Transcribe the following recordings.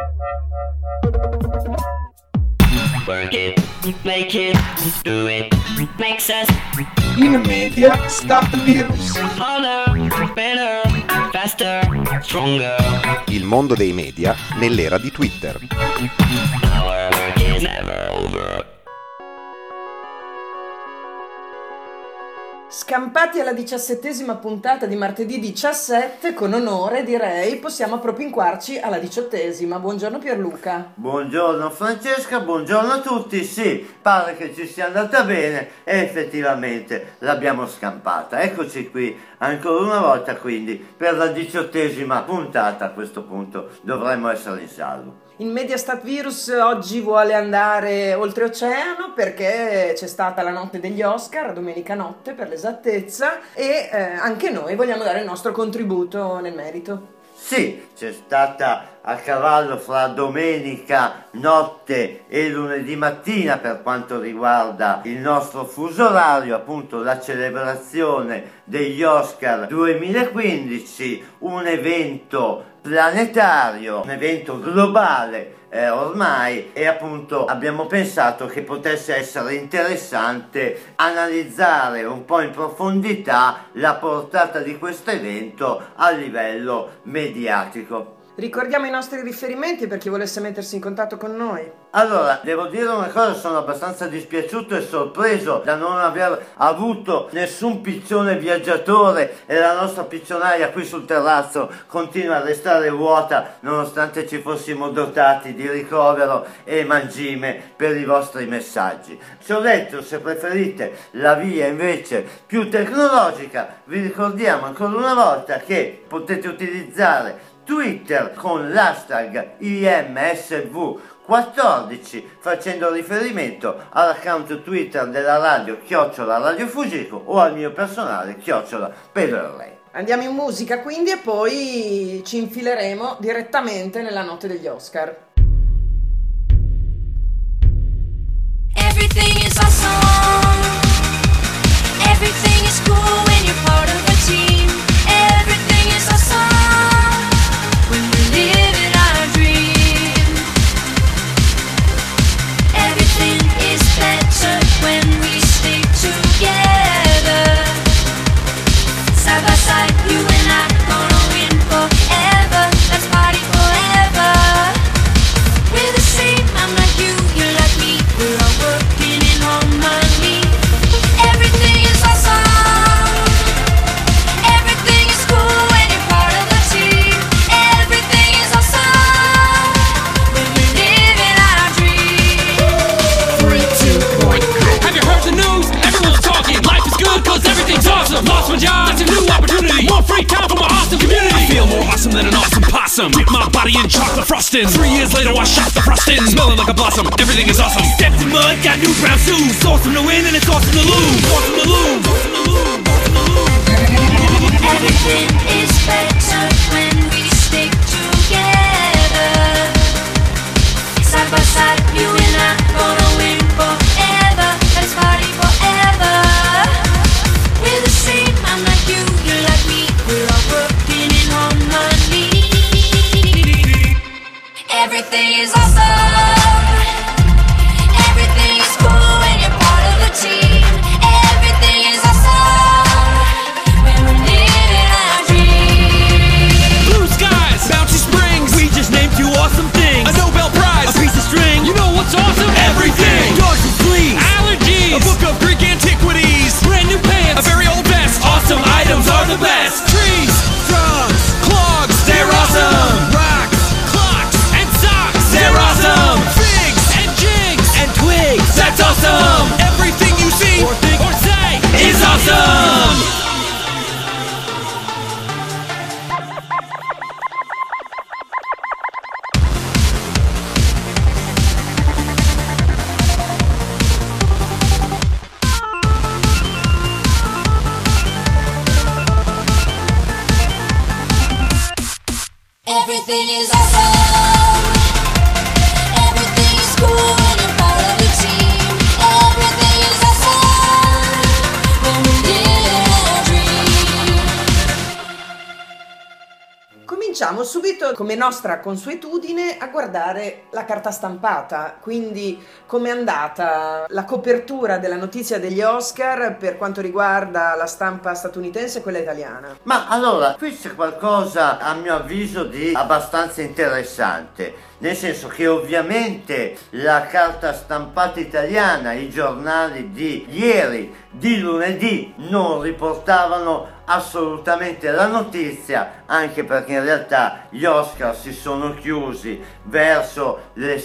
Work it, make it, do it, makes us In media Start Virus. harder, better, faster, stronger. Il mondo dei media nell'era di Twitter. Our work is never over. Scampati alla 17ª puntata di martedì 17, con onore direi, possiamo appropinquarci alla 18ª. Buongiorno Pierluca. Buongiorno Francesca, buongiorno a tutti. Sì, pare che ci sia andata bene e effettivamente l'abbiamo scampata. Eccoci qui ancora una volta, quindi per la 18ª puntata. A questo punto dovremmo essere in salvo. Il Mediastat Virus oggi vuole andare oltreoceano perché c'è stata la notte degli Oscar, domenica notte per l'esattezza, e anche noi vogliamo dare il nostro contributo nel merito. Sì, c'è stata a cavallo fra domenica notte e lunedì mattina, per quanto riguarda il nostro fuso orario, appunto la celebrazione degli Oscar 2015, un evento planetario, un evento globale ormai, e appunto abbiamo pensato che potesse essere interessante analizzare un po' in profondità la portata di questo evento a livello mediatico. Ricordiamo i nostri riferimenti per chi volesse mettersi in contatto con noi. Allora, devo dire una cosa, sono abbastanza dispiaciuto e sorpreso da non aver avuto nessun piccione viaggiatore, e la nostra piccionaia qui sul terrazzo continua a restare vuota nonostante ci fossimo dotati di ricovero e mangime per i vostri messaggi. Ci ho detto, se preferite la via invece più tecnologica, vi ricordiamo ancora una volta che potete utilizzare Twitter con l'hashtag IMSV14, facendo riferimento all'account Twitter della radio @Radio Fugico o al mio personale @Pedro. Andiamo in musica quindi e poi ci infileremo direttamente nella notte degli Oscar. Everything is awesome. Everything is cool when you're part of a team. Everything is awesome when we're living our dream. Everything is better when we stick together. Side by side, you and I gonna win forever. Let's party forever. We're the same, I'm like you, you're like me. We're all working in harmony. Everything is awesome. Everything is cool when you're part of the team. Everything is awesome when we're living our dream. 3, 2, 1, go. Have you heard the news? Everyone's talking. Life is good cause everything's awesome. Lost my job, that's a new opportunity. More free time for my awesome community. I feel more awesome than an awesome possum. Dip my body in chocolate frosting. 3 years later I shot the frosting. Smelling like a blossom, everything is awesome. Stepped in mud, got new brown shoes. It's awesome to win and it's awesome to lose. Awesome to lose. Awesome to lose. Awesome to lose. Everything is better when we stick together. Side by side, you and I gonna win forever. Let's party forever. We're the same, I'm like you, you're like me. We're all working in harmony. Everything is awesome. Everything is cool when you're part of the team. Everything is awesome when we're living our dream. Blue skies, bouncy springs. We just named 2 awesome things. A Nobel Prize, a piece of string. You know what's awesome? Everything. Dogs and fleas, allergies, a book of Greek antiquities, brand new pants, a very old vest. Awesome items are the best. Trees, drums, clogs, they're awesome. Rocks, clocks, and socks, they're awesome. Figs and jigs and twigs, that's awesome. Everything you see or think or say is awesome. Everything is awesome. Everything is cool when you're part of the team. Everything is awesome when we're living our dream. Cominciamo subito, come nostra consuetudine, a guardare la carta stampata, quindi com'è andata la copertura della notizia degli Oscar per quanto riguarda la stampa statunitense e quella italiana. Ma allora, qui c'è qualcosa a mio avviso di abbastanza interessante, nel senso che ovviamente la carta stampata italiana, i giornali di ieri, di lunedì, non riportavano assolutamente la notizia, anche perché in realtà gli Oscar si sono chiusi verso le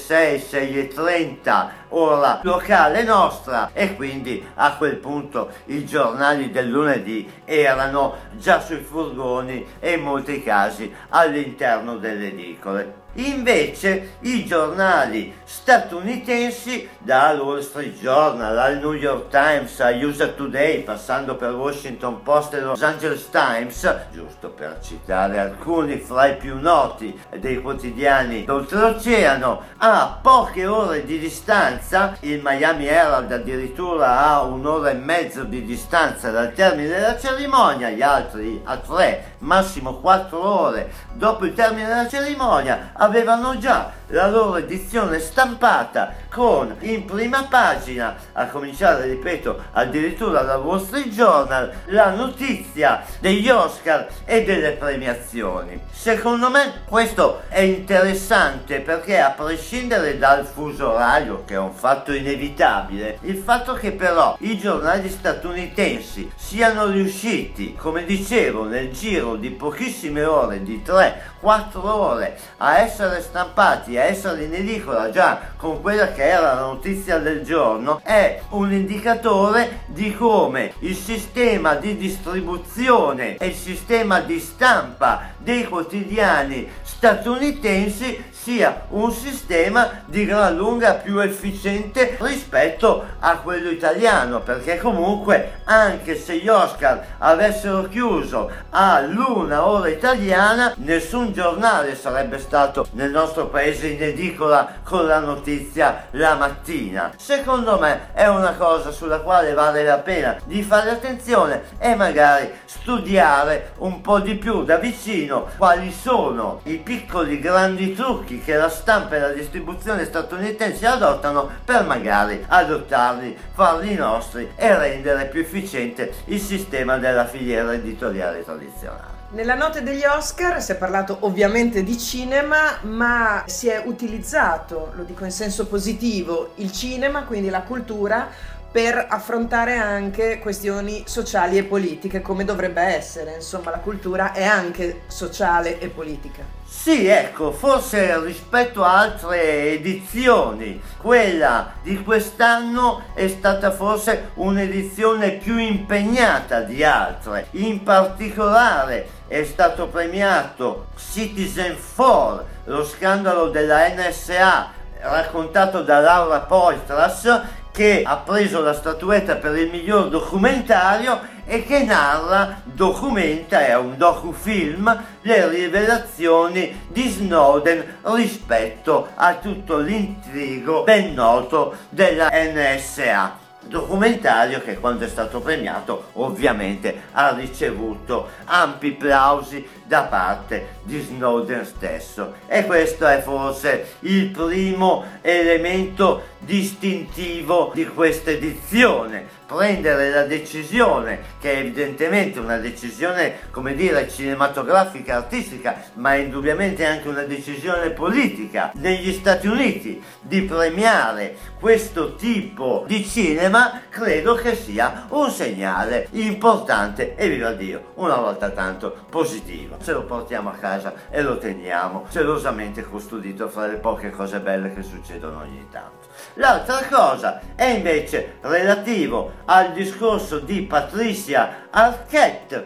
6:30 ora locale nostra, e quindi a quel punto i giornali del lunedì erano già sui furgoni e in molti casi all'interno delle edicole. Invece i giornali statunitensi, dal Wall Street Journal al New York Times a USA Today, passando per Washington Post e Los Angeles Times, giusto per citare alcuni fra i più noti dei quotidiani d'oltreoceano, a poche ore di distanza, il Miami Herald addirittura a 1 ora e mezzo di distanza dal termine della cerimonia, gli altri a 3, massimo 4 ore dopo il termine della cerimonia, avevano già la loro edizione stampata con in prima pagina, a cominciare, ripeto, addirittura dal Wall Street Journal, la notizia degli Oscar e delle premiazioni. Secondo me questo è interessante perché, a prescindere dal fuso orario, che è un fatto inevitabile, il fatto che però i giornali statunitensi siano riusciti, come dicevo, nel giro di pochissime ore, di 3-4 ore, a essere stampati, a essere in edicola già con quella che era la notizia del giorno, è un indicatore di come il sistema di distribuzione e il sistema di stampa dei quotidiani statunitensi sia un sistema di gran lunga più efficiente rispetto a quello italiano, perché comunque, anche se gli Oscar avessero chiuso all'1 ora italiana, nessun giornale sarebbe stato nel nostro paese in edicola con la notizia la mattina. Secondo me è una cosa sulla quale vale la pena di fare attenzione e magari studiare un po' di più da vicino quali sono i piccoli grandi trucchi che la stampa e la distribuzione statunitensi adottano per magari adottarli, farli nostri e rendere più efficiente il sistema della filiera editoriale tradizionale. Nella notte degli Oscar si è parlato ovviamente di cinema, ma si è utilizzato, lo dico in senso positivo, il cinema, quindi la cultura, per affrontare anche questioni sociali e politiche, come dovrebbe essere. Insomma, la cultura è anche sociale e politica. Sì, ecco, forse rispetto a altre edizioni, quella di quest'anno è stata forse un'edizione più impegnata di altre. In particolare è stato premiato Citizen4, lo scandalo della NSA raccontato da Laura Poitras, che ha preso la statuetta per il miglior documentario e che documenta, è un docufilm, le rivelazioni di Snowden rispetto a tutto l'intrigo ben noto della NSA. Documentario che, quando è stato premiato, ovviamente ha ricevuto ampi plausi da parte di Snowden stesso, e questo è forse il primo elemento distintivo di questa edizione. Prendere la decisione, che è evidentemente una decisione, come dire, cinematografica, artistica, ma è indubbiamente anche una decisione politica negli Stati Uniti, di premiare questo tipo di cinema, credo che sia un segnale importante e, viva Dio, una volta tanto positivo. Ce lo portiamo a casa e lo teniamo gelosamente custodito fra le poche cose belle che succedono ogni tanto. L'altra cosa è invece relativo al discorso di Patricia Arquette,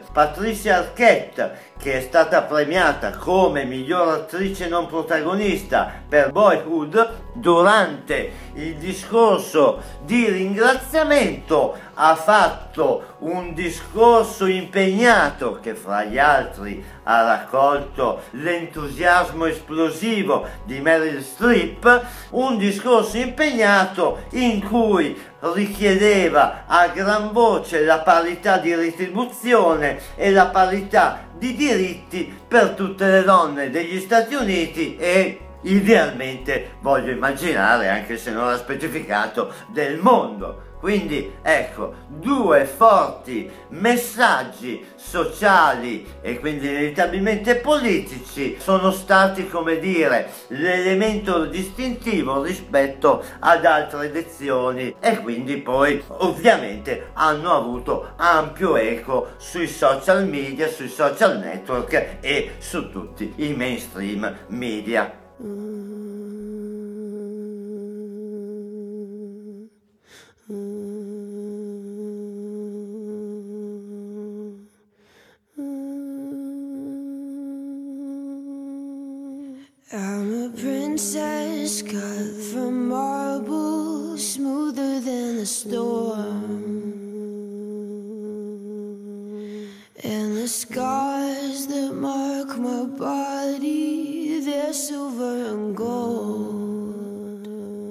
che è stata premiata come miglior attrice non protagonista per Boyhood. Durante il discorso di ringraziamento ha fatto un discorso impegnato che fra gli altri ha raccolto l'entusiasmo esplosivo di Meryl Streep, un discorso impegnato in cui richiedeva a gran voce la parità di retribuzione e la parità di diritti per tutte le donne degli Stati Uniti e idealmente, voglio immaginare, anche se non l'ha specificato, del mondo. Quindi ecco, due forti messaggi sociali e quindi inevitabilmente politici sono stati, come dire, l'elemento distintivo rispetto ad altre elezioni e quindi poi ovviamente hanno avuto ampio eco sui social media, sui social network e su tutti i mainstream media. I'm a princess cut from marble, smoother than a storm. And the scars that mark my body, they're silver and gold.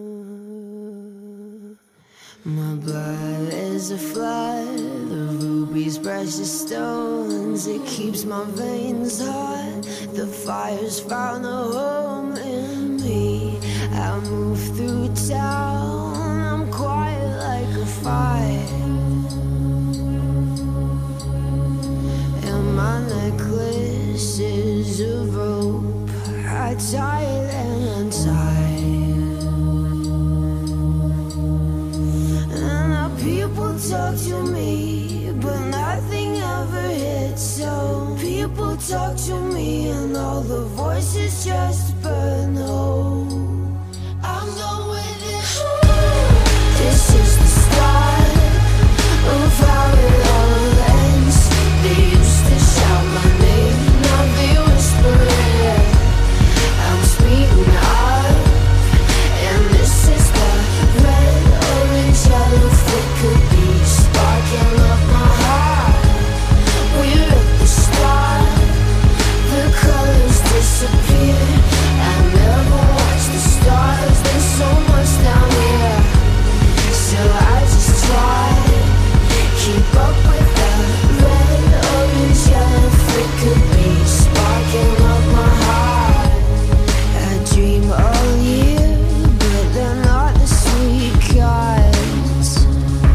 My blood is a flood of rubies, precious stones. It keeps my veins hot. The fire's found a home in me. I move through town, I'm quiet like a fire. And my necklace is of rope, I tie it and untie. And the people talk to me, but nothing ever hits. So people talk to me and all the voices just burn. Oh, I'm going with it. This is the start of how it all ends. They used to shout my name, now they whisper it. I'm speeding up, and this is the red, orange, yellow flicker beat sparking up my heart. We're at the start, the colors disappear. I never watch the stars, there's so much down here. So I just try, keep up with the red, orange, yellow flicker beat sparking up my heart. I dream all year, but they're not the sweet kinds.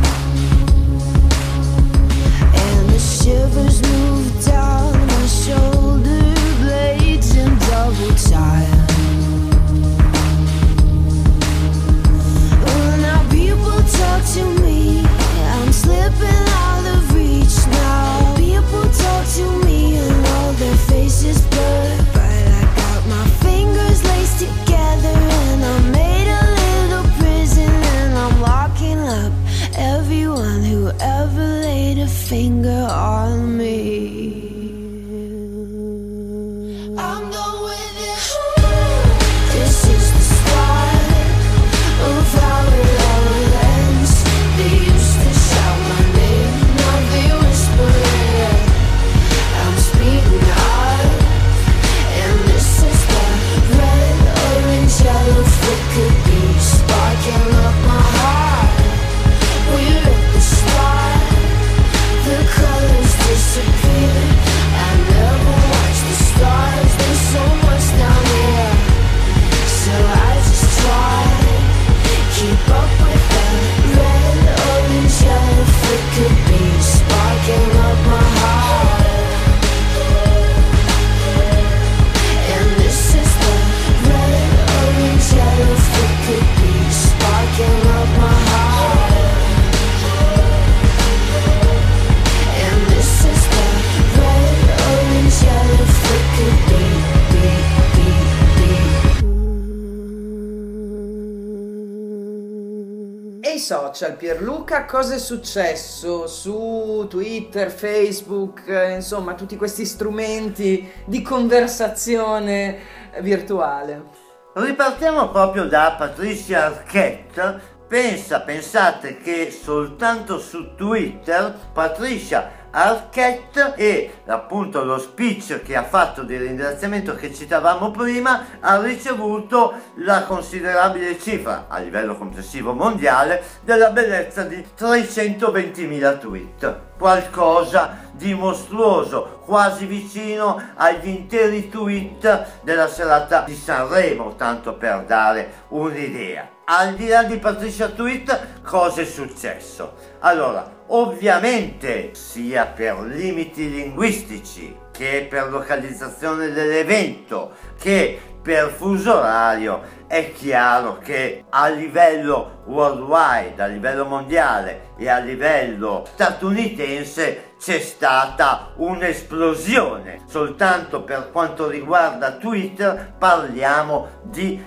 And the shivers move down my shoulder blades in double time. Oh, now people talk to me, I'm slipping out of reach now. People talk to me and all their faces blur, but I got my fingers laced together and I made a little prison and I'm locking up everyone who ever laid a finger on me. I'm going with it. This is the start of how it all ends. They used to shout my name, now they whisper it. I'm speeding up, and this is the red, orange, yellow flicker beat sparking up my heart. We're at the start, the colors disappear. I never watch the stars, there's so much down here. So I just try, keep up with the red, orange, yellow flicker beat sparking up my heart. And this is the red, orange, yellow flicker beat sparking up my heart. And this is the red, orange, yellow flicker beat, beat, beat, beat. E i social, Pierluca, cosa è successo su Twitter, Facebook, insomma tutti questi strumenti di conversazione virtuale? Ripartiamo proprio da Patricia Arquette Pensate che soltanto su Twitter Patricia Arquette e appunto lo speech che ha fatto di ringraziamento che citavamo prima ha ricevuto la considerabile cifra a livello complessivo mondiale della bellezza di 320.000 tweet, qualcosa di mostruoso, quasi vicino agli interi tweet della serata di Sanremo, tanto per dare un'idea. Al di là di Patricia Tweet, cosa è successo? Allora, ovviamente, sia per limiti linguistici, che per localizzazione dell'evento, che per fuso orario, è chiaro che a livello worldwide, a livello mondiale e a livello statunitense c'è stata un'esplosione. Soltanto per quanto riguarda Twitter parliamo di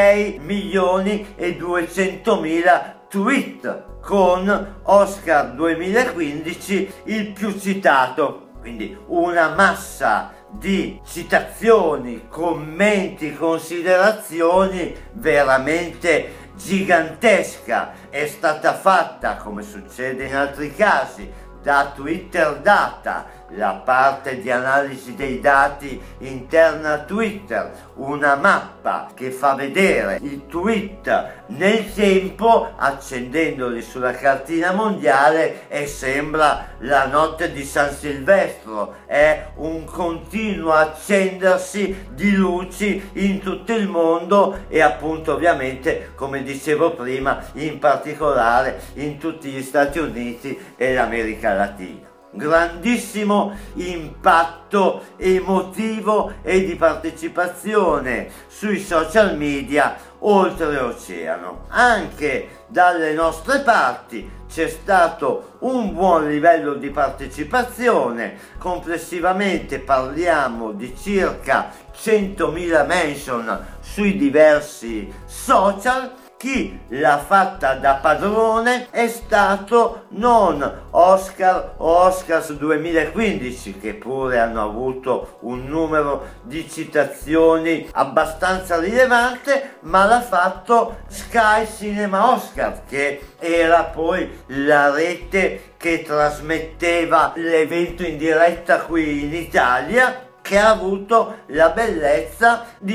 6.200.000 tweet, con Oscar 2015 il più citato. Quindi una massa di citazioni, commenti, considerazioni veramente gigantesca. È stata fatta, come succede in altri casi, da Twitter Data, la parte di analisi dei dati interna a Twitter, una mappa che fa vedere i tweet nel tempo accendendoli sulla cartina mondiale e sembra la notte di San Silvestro, è un continuo accendersi di luci in tutto il mondo e appunto ovviamente, come dicevo prima, in particolare in tutti gli Stati Uniti e l'America Latina. Grandissimo impatto emotivo e di partecipazione sui social media oltreoceano. Anche dalle nostre parti c'è stato un buon livello di partecipazione, complessivamente parliamo di circa 100.000 mention sui diversi social. Chi l'ha fatta da padrone è stato non Oscar o Oscars 2015, che pure hanno avuto un numero di citazioni abbastanza rilevante, ma l'ha fatto Sky Cinema Oscar, che era poi la rete che trasmetteva l'evento in diretta qui in Italia, che ha avuto la bellezza di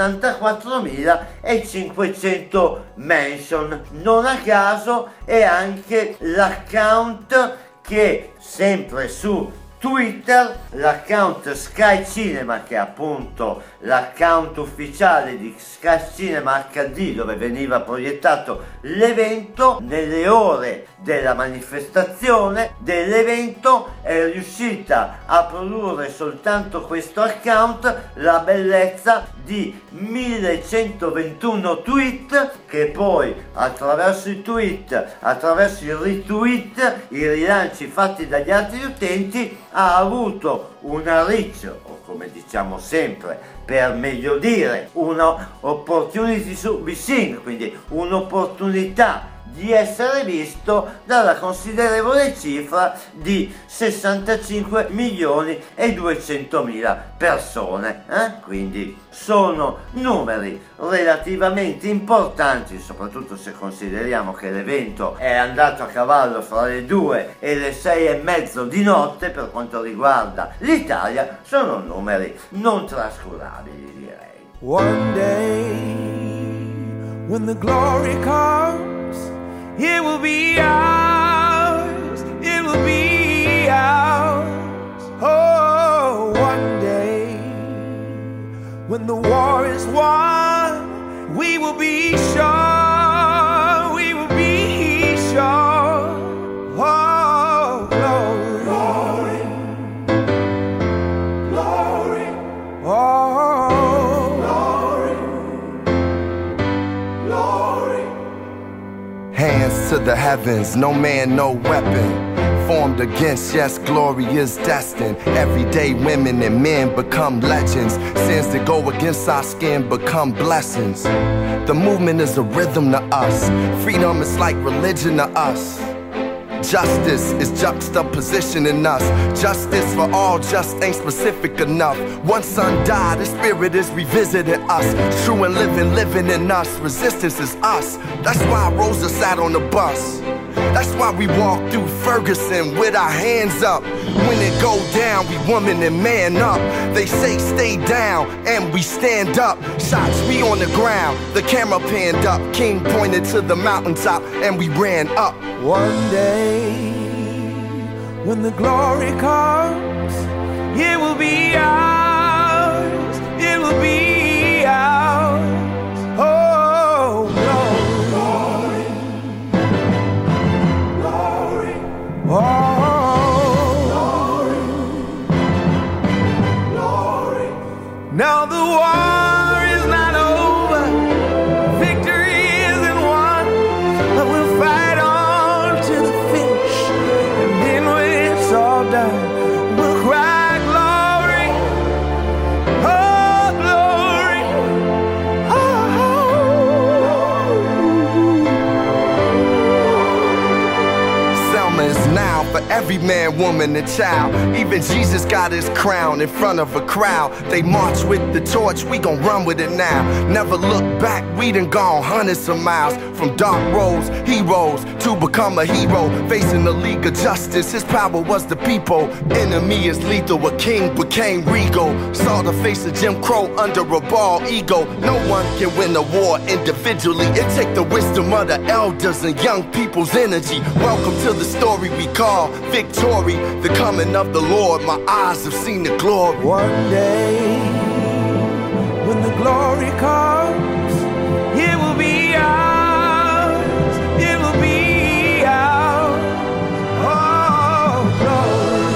74.500 mention. Non a caso è anche l'account che sempre su Twitter, l'account Sky Cinema, che è appunto l'account ufficiale di Sky Cinema HD, dove veniva proiettato l'evento, nelle ore della manifestazione dell'evento è riuscita a produrre soltanto questo account la bellezza di 1121 tweet, che poi attraverso i tweet, attraverso i retweet, i rilanci fatti dagli altri utenti, ha avuto una reach, o come diciamo sempre, per meglio dire, una opportunity to be seen, quindi un'opportunità di essere visto dalla considerevole cifra di 65.200.000 persone. Quindi sono numeri relativamente importanti, soprattutto se consideriamo che l'evento è andato a cavallo fra le 2 e le 6:30 di notte. Per quanto riguarda l'Italia sono numeri non trascurabili, direi. One day, when the glory comes, it will be ours, it will be ours. Oh, one day, when the war is won, we will be sure, we will be sure. Oh, glory, glory, glory. Oh, glory, glory. Hands to the heavens, no man, no weapon formed against, yes, glory is destined. Everyday women and men become legends. Sins that go against our skin become blessings. The movement is a rhythm to us. Freedom is like religion to us. justice is juxtapositioning us. Justice for all just ain't specific enough. One son died, the spirit is revisiting us. True and living in us. Resistance is us. That's why Rosa sat on the bus. That's why we walk through Ferguson with our hands up. When it go down, we woman and man up. They say stay down, and we stand up. Shots, we on the ground, the camera panned up. King pointed to the mountaintop, and we ran up. One day, when the glory comes, it will be ours. It will be ours. Oh, glory, glory, glory. Oh, glory, glory. Now the war is not over. Victory isn't won, but we'll fight on to the finish. And then when it's all done, we'll cry glory. Oh, glory. Selma is now for every man, woman, and child. Even Jesus got his crown in front of a crowd. They march with the torch, we gon' run with it now. Never look back, we done gone hundreds of miles. From dark roads, heroes, to become a hero. Facing the League of Justice, his power was the people. Enemy is lethal, a king became regal. Saw the face of Jim Crow under a bald ego. No one can win a war individually. It take the wisdom of the elders and young people's energy. Welcome to the story we call victory. The coming of the Lord, my eyes have seen the glory. One day, when the glory comes, it will be ours. It will be ours. Oh, glory,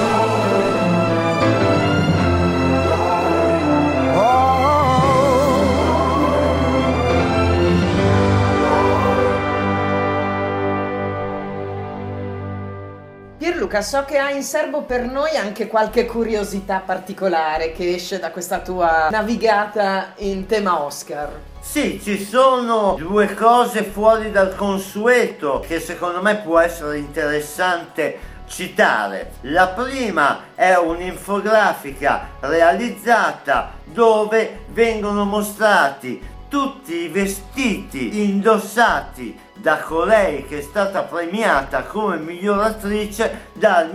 Pierluca, so che hai in serbo per noi anche qualche curiosità particolare che esce da questa tua navigata in tema Oscar. Sì, ci sono due cose fuori dal consueto che secondo me può essere interessante citare. La prima è un'infografica realizzata dove vengono mostrati tutti i vestiti indossati da colei che è stata premiata come miglior attrice dal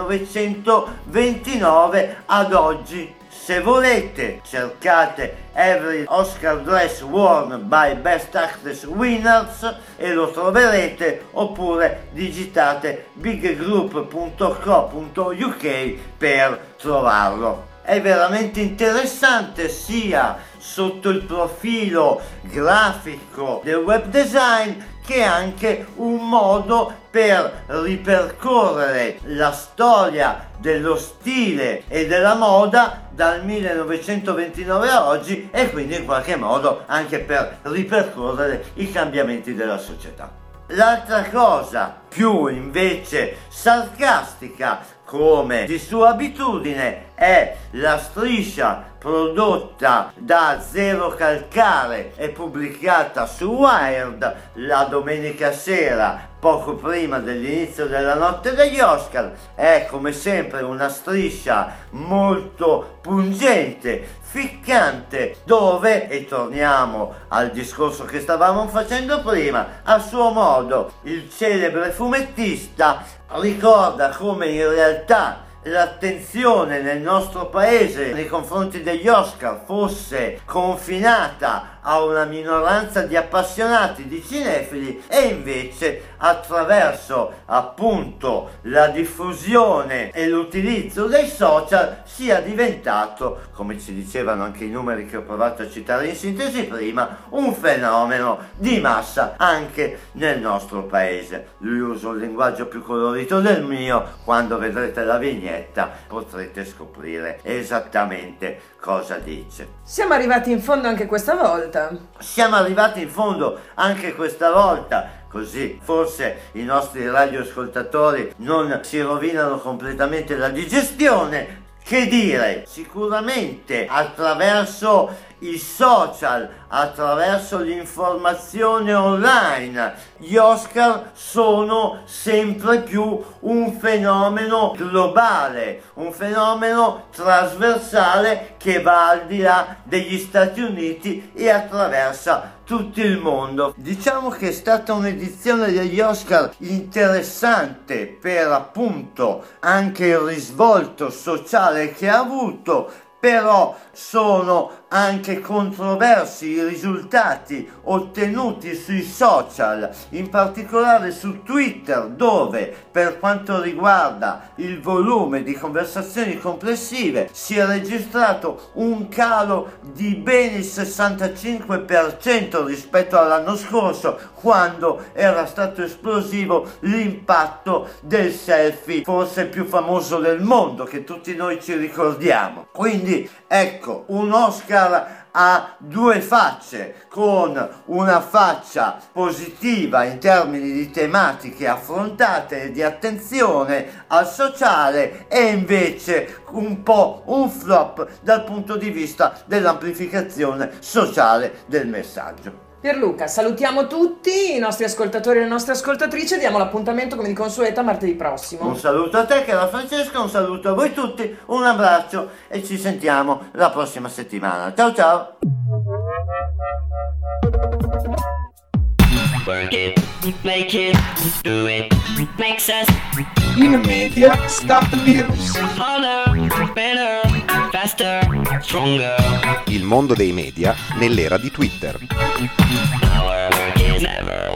1929 ad oggi. Se volete, cercate Every Oscar Dress Worn by Best Actress Winners e lo troverete, oppure digitate biggroup.co.uk per trovarlo. È veramente interessante sia sotto il profilo grafico del web design che anche un modo per ripercorrere la storia dello stile e della moda dal 1929 a oggi, e quindi in qualche modo anche per ripercorrere i cambiamenti della società. L'altra cosa più invece sarcastica, come di sua abitudine, è la striscia prodotta da Zero Calcare e pubblicata su Wired la domenica sera poco prima dell'inizio della notte degli Oscar. È come sempre una striscia molto pungente, ficcante, dove, e torniamo al discorso che stavamo facendo prima, a suo modo il celebre fumettista ricorda come in realtà l'attenzione nel nostro paese nei confronti degli Oscar fosse confinata a una minoranza di appassionati, di cinefili, e invece attraverso appunto la diffusione e l'utilizzo dei social sia diventato, come ci dicevano anche i numeri che ho provato a citare in sintesi prima, un fenomeno di massa anche nel nostro paese. Lui usa un linguaggio più colorito del mio, quando vedrete la vignetta potrete scoprire esattamente cosa dice. Siamo arrivati in fondo anche questa volta. Siamo arrivati in fondo anche questa volta, così forse i nostri radioascoltatori non si rovinano completamente la digestione. Che dire, sicuramente attraverso i social, attraverso l'informazione online. Gli Oscar sono sempre più un fenomeno globale, un fenomeno trasversale che va al di là degli Stati Uniti e attraversa tutto il mondo. Diciamo che è stata un'edizione degli Oscar interessante per appunto anche il risvolto sociale che ha avuto, però sono anche controversi i risultati ottenuti sui social, in particolare su Twitter, dove per quanto riguarda il volume di conversazioni complessive si è registrato un calo di ben il 65% rispetto all'anno scorso, quando era stato esplosivo l'impatto del selfie forse più famoso del mondo, che tutti noi ci ricordiamo. Quindi ecco, un Oscar ha due facce, con una faccia positiva in termini di tematiche affrontate e di attenzione al sociale, e invece un po' un flop dal punto di vista dell'amplificazione sociale del messaggio. Pierluca, salutiamo tutti i nostri ascoltatori e le nostre ascoltatrici e diamo l'appuntamento come di consueto a martedì prossimo. Un saluto a te, cara Francesca, un saluto a voi tutti, un abbraccio e ci sentiamo la prossima settimana. Ciao ciao! Work it, make it, do it, makes us In media, stop the news. harder, better, faster, stronger. Il mondo dei media nell'era di Twitter. Our work is never